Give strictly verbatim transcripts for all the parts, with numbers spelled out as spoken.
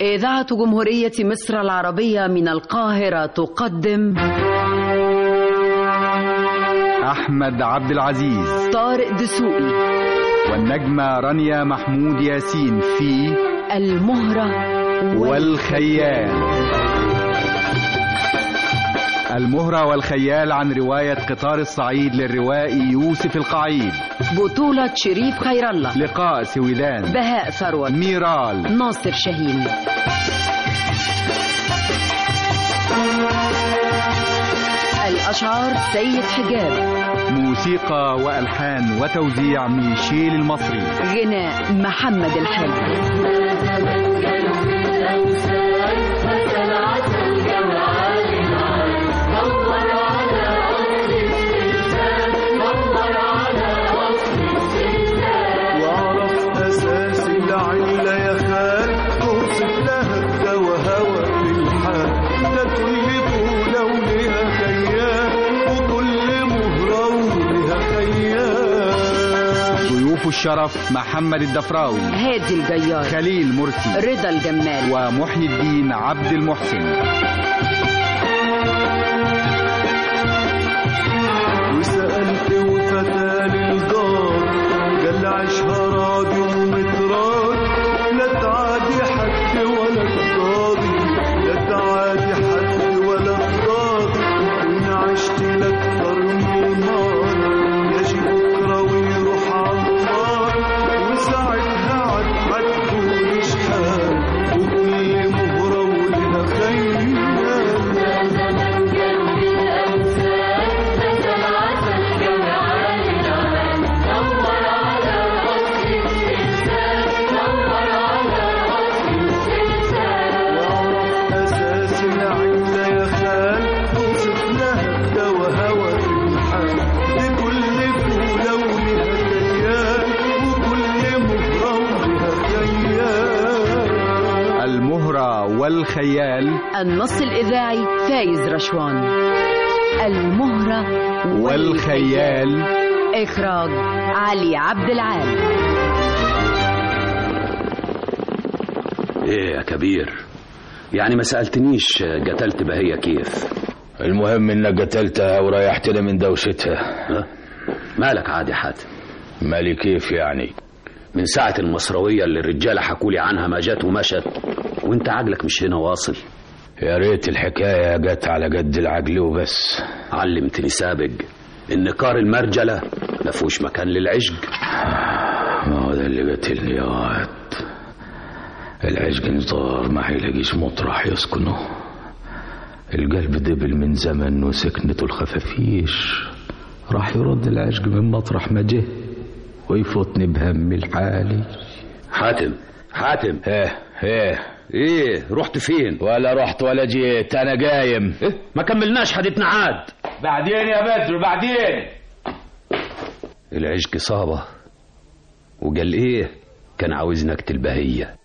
إذاعة جمهورية مصر العربية من القاهرة تقدم أحمد عبد العزيز، طارق دسوقي، والنجمة رانيا محمود ياسين في المهرة والخيال. المهرة والخيال عن رواية قطار الصعيد للروائي يوسف القعيد، بطولة شريف خير الله، لقاء سويدان، بهاء ثروت، ميرال، ناصر شاهين. الأشعار سيد حجاب، موسيقى وألحان وتوزيع ميشيل المصري، غناء محمد الحاج. الشرف محمد الدفراوي، هادي الجيار، خليل مرسي، رضا الجمال، ومحيي الدين عبد المحسن. وسألت وفتاني الجار قال عيشها راضي ومتراضي، لا تعادي حد ولا تراضي، لا تعادي حد ولا تراضي، وإن عشت لأكثر من النار يجي بكرة ويروح عالنار، وساعتها عد حتكون شحال، وكل مهرة ولها خيال. يا زمن قلبي الأمثال مثل عسل جو عالي العال، دور على وصف السلسال، دور على وصف السلسال. واعرف أساس العلة يا خال، توصف لها الدوا هوى الحال، لكل فولة ولها كيان، وكل مهرة ولها خيال. المهرة والخيال، النص الإذاعي فايز رشوان. المهرة والخيال، إخراج علي عبد العال. ايه يا كبير، يعني ما سألتنيش قتلت بهية كيف؟ المهم انك قتلتها وريحتنا من دوشتها. ها؟ مالك عادي حاتم؟ مالي كيف يعني؟ من ساعة المصروية اللي الرجالة حكولي عنها ما جت ومشت، وانت عقلك مش هنا واصل. يا ريت الحكاية جت على قد العقل وبس. علمتني سابق ان كار المرجلة مفوش مكان للعشق. ما هو ده اللي قتلني يا واد. العشق نطار ما هيلاقيش مطرح يسكنه، القلب دبل من زمن وسكنته الخفافيش، راح يرد العشق من مطرح ما جه ويفوتني بهم الحالي. حاتم حاتم ايه ايه ايه رحت فين؟ ولا رحت ولا جيت، انا قايم. إيه؟ ما كملناش حديثنا عاد. بعدين يا بدر بعدين. العشق صابة وقال ايه كان عاوزني اقتل بهية.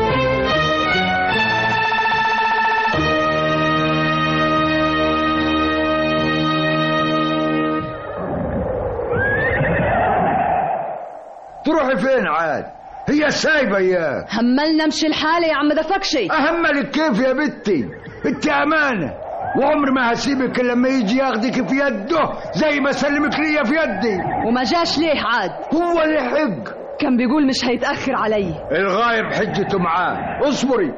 تروحي فين عاد؟ هي سايبه اياه. هملنا مشي الحالة يا عم دفكشي. اهملك كيف يا بنتي؟ انت امانه، وعمر ما هسيبك لما يجي ياخدك في يده زي ما سلمك ليا في يدي. وما جاش ليه عاد؟ هو اللي حق، كان بيقول مش هيتأخر علي. الغايب حجته معاه، اصبري.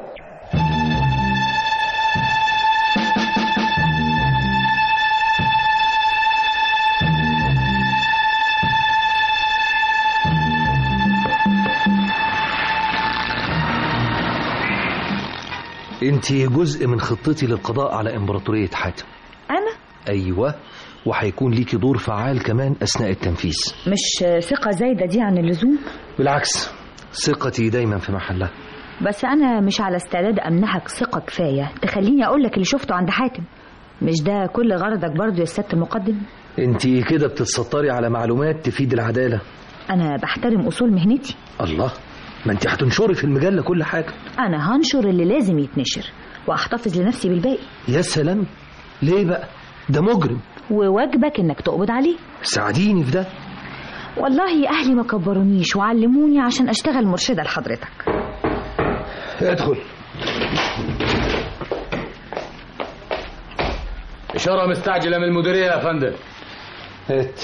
انت جزء من خطتي للقضاء على امبراطورية حاتم. انا؟ ايوه، وهيكون ليكي دور فعال كمان اثناء التنفيذ. مش ثقة زايدة دي عن اللزوم؟ بالعكس، ثقتي دايما في محلها. بس انا مش على استعداد امنحك ثقة كفاية تخليني اقولك اللي شفته عند حاتم. مش ده كل غرضك برضو يا سيادة المقدم؟ انت كده بتتسطري على معلومات تفيد العدالة. انا بحترم اصول مهنتي. الله، ما انت هتنشري في المجلة كل حاجة. انا هنشر اللي لازم يتنشر واحتفظ لنفسي بالباقي. يا سلام، ليه بقى؟ ده مجرم وواجبك انك تقبض عليه. ساعديني في ده. والله اهلي ما كبرونيش وعلموني عشان اشتغل مرشدة لحضرتك. ادخل إشارة مستعجلة من المديرية يا فندم. هات.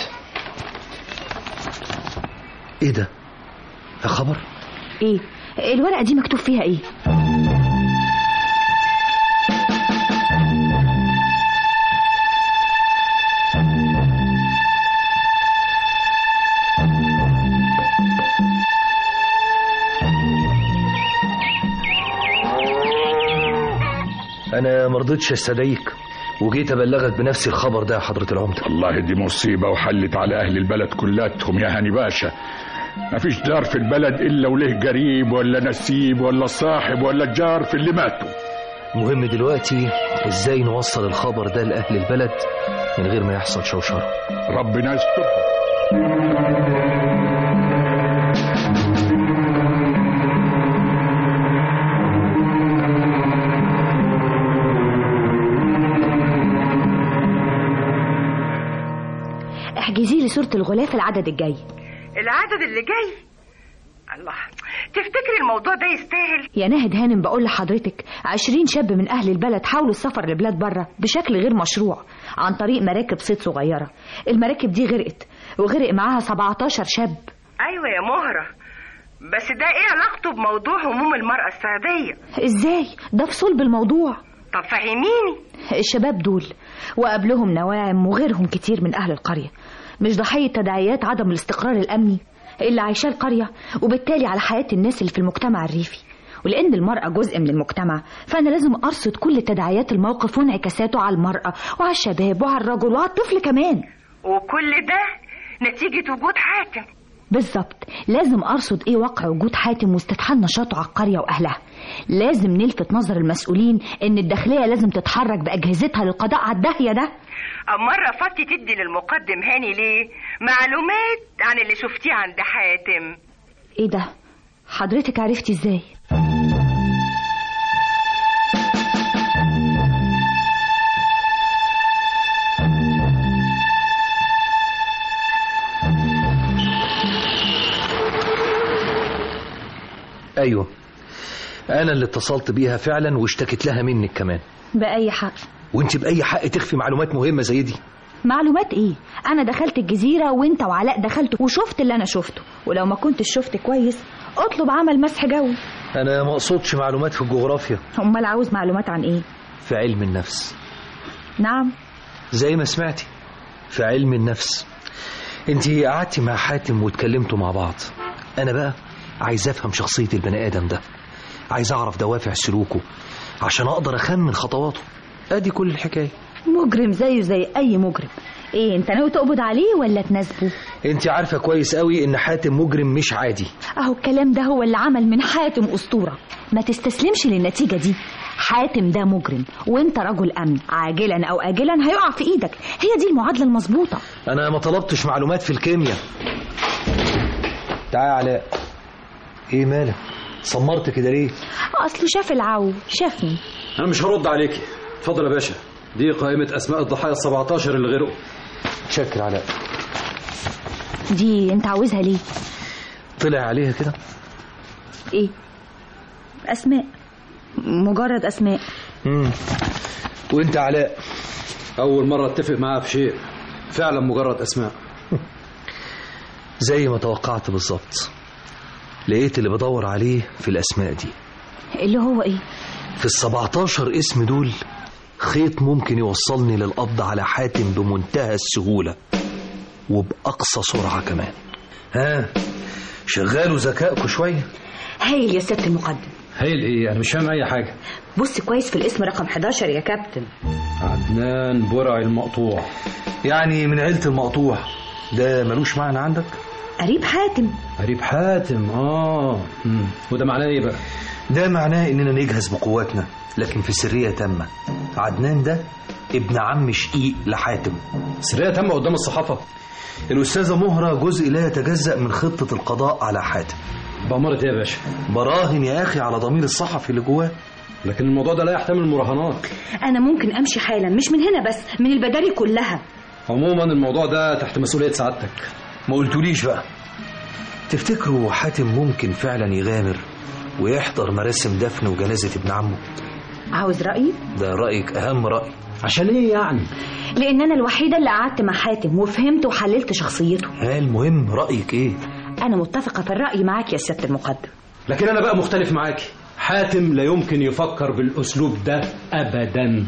ايه ده؟ ده خبر؟ ايه الورقة دي مكتوب فيها ايه؟ انا مرضتش استدعيك وجيت ابلغك بنفسي الخبر ده يا حضرة العمدة. والله دي مصيبة وحلت على اهل البلد كلاتهم يا هاني باشا. مفيش دار في البلد الا وله قريب ولا نسيب ولا صاحب ولا جار في اللي ماتوا. المهم دلوقتي ازاي نوصل الخبر ده لاهل البلد من غير ما يحصل شوشرة. ربنا يسترها. احجزي لي صورة الغلاف العدد الجاي. العدد اللي جاي؟ الله، تفتكري الموضوع ده يستاهل؟ يا ناهد هانم بقول لحضرتك عشرين شاب من أهل البلد حاولوا السفر لبلاد بره بشكل غير مشروع عن طريق مراكب صيد صغيرة. المراكب دي غرقت وغرق معاها سبعتاشر شاب. أيوة يا مهرة، بس ده إيه علاقته بموضوع هموم المرأة السعودية؟ إزاي؟ ده في صلب الموضوع. طب فهميني. الشباب دول وقبلهم نواعم وغيرهم كتير من أهل القرية مش ضحية تداعيات عدم الاستقرار الأمني اللي عايشاه القرية وبالتالي على حياة الناس اللي في المجتمع الريفي. ولأن المرأة جزء من المجتمع فأنا لازم أرصد كل تداعيات الموقف وانعكاساته على المرأة وعلى الشباب وعلى الرجل وعلى الطفل كمان. وكل ده نتيجة وجود حاتم. بالظبط، لازم أرصد إيه واقع وجود حاتم واستدحال نشاطه على القرية وأهلها. لازم نلفت نظر المسؤولين إن الداخلية لازم تتحرك بأجهزتها للقضاء على الداهية ده. مرة فاتت تدي للمقدم هاني ليه معلومات عن اللي شفتيه عند حاتم. إيه ده؟ حضرتك عرفتي إزاي؟ ايوه انا اللي اتصلت بيها فعلا واشتكت لها منك كمان. بأي حق؟ وانت بأي حق تخفي معلومات مهمة زي دي؟ معلومات ايه؟ انا دخلت الجزيرة وانت وعلاء دخلت وشفت اللي انا شفته، ولو ما كنتش شفت كويس اطلب عمل مسح جوي. انا ما اقصدش معلومات في الجغرافيا. امال عاوز معلومات عن ايه؟ في علم النفس. نعم زي ما سمعتي في علم النفس. انتي قعدتي مع حاتم واتكلمتوا مع بعض. انا بقى عايز افهم شخصية البني ادم ده، عايز اعرف دوافع سلوكه عشان اقدر اخمن خطواته. ادي كل الحكاية. مجرم زيه زي اي مجرم. ايه انت ناوي تقبض عليه ولا تناسبه؟ انت عارفة كويس قوي ان حاتم مجرم مش عادي. اهو الكلام ده هو اللي عمل من حاتم اسطورة. ما تستسلمش للنتيجة دي. حاتم ده مجرم وانت رجل امن، عاجلا او اجلا هيقع في ايدك. هي دي المعادلة المظبوطة. انا ما طلبتش معلومات في الكيمياء. تعالى علاء. ايه مالك؟ صمرت كده ليه؟ اصله شاف العو شافني. انا مش هرد عليكي. اتفضل يا باشا، دي قائمة اسماء الضحايا السبعتاشر اللي غرقوا. شكر علاء. دي انت عاوزها ليه؟ طلع عليها كده. ايه؟ اسماء، مجرد اسماء. امم وانت علاء؟ اول مرة اتفق معاها في شيء، فعلا مجرد اسماء. زي ما توقعت بالظبط. لقيت اللي بدور عليه في الاسماء دي. اللي هو ايه؟ في السبعتاشر اسم دول خيط ممكن يوصلني للقبض على حاتم بمنتهى السهولة وبأقصى سرعة كمان. ها شغالوا ذكائكوا شوية. هايل يا سيادة المقدم. هايل ايه؟ انا مش فاهم اي حاجة. بص كويس في الاسم رقم حداشر يا كابتن. عدنان برعي المقطوع. يعني من عيلة المقطوع. ده ملوش معنى عندك؟ قريب حاتم. قريب حاتم اه مم. وده معناه ايه بقى؟ ده معناه اننا نجهز بقواتنا لكن في سرية تامة. عدنان ده ابن عم شقيق لحاتم. سرية تامة قدام الصحافة؟ الأستاذة مهرة جزء لا يتجزأ من خطة القضاء على حاتم. بأمارة ايه يا باشا؟ براهن يا أخي على ضمير الصحفي اللي جواه. لكن الموضوع ده لا يحتمل مراهنات. أنا ممكن أمشي حالا، مش من هنا بس، من البداري كلها. عموما الموضوع ده تحت مسؤولية سعادتك. ما قلتوليش بقى. تفتكروا حاتم ممكن فعلا يغامر ويحضر مراسم دفن وجنازة ابن عمه. عاوز رأيي؟ ده رأيك أهم رأي. عشان ايه يعني؟ لأن أنا الوحيدة اللي قعدت مع حاتم وفهمت وحللت شخصيته. ها المهم رأيك ايه؟ أنا متفقة في الرأي معاك يا سيادة المقدم. لكن أنا بقى مختلف معاكي. حاتم لا يمكن يفكر بالأسلوب ده أبدا.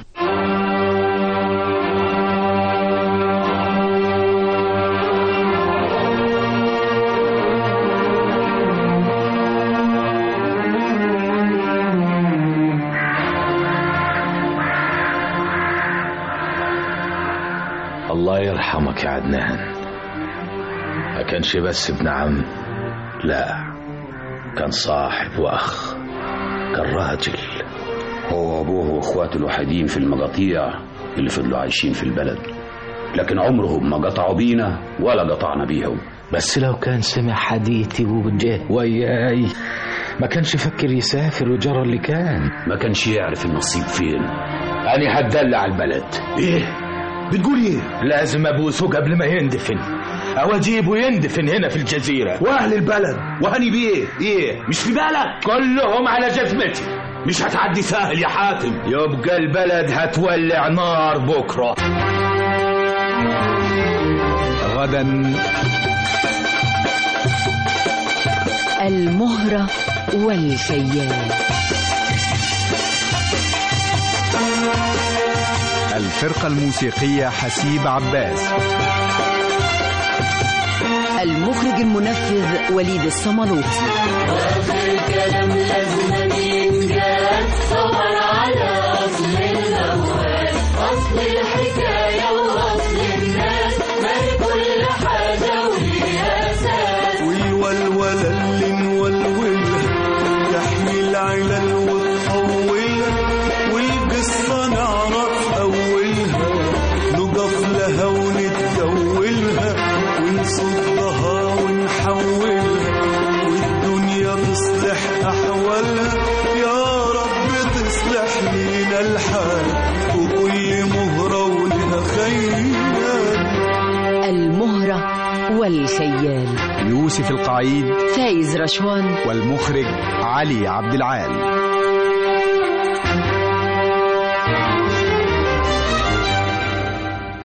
الله يرحمك يا عدنان، ما كانش بس ابن عم، لا كان صاحب واخ، كان راجل. هو وابوه واخواته الوحيدين في المقاطيع اللي فضلوا عايشين في البلد، لكن عمرهم ما قطعوا بينا ولا قطعنا بيهم. بس لو كان سمع حديثي وجه وياي ما كانش يفكر يسافر وجرى اللي كان، ما كانش يعرف النصيب فين. أنا هتدلع البلد. ايه بتقول ايه؟ لازم ابوسه قبل ما يندفن، او اجيبه يندفن هنا في الجزيرة. واهل البلد وهني بيه ايه مش في بالك؟ كلهم على جزمتي، مش هتعدي سهل يا حاتم. يبقى البلد هتولع نار بكرة. غدا المهرة والخيال. الفرقة الموسيقية حسيب عباس. المخرج المنفذ وليد الصملوطي. واخر كلام لازم ينجال، صبر على اصل الاول، اصل الحكايه واصل الناس، ما كل حاجه وليها اساس. والولوله اللي نولولها تحمي العلل وتطولها، والقصه نعرف اولها، نقف لها ونتدولها، ونصدها ونحولها، والدنيا تصلح أحوالها. يا رب تصلح لينا الحال، وكل مهرة ولها خيال. المهرة والخيال. يوسف القعيد، فايز رشوان، والمخرج علي عبد العال.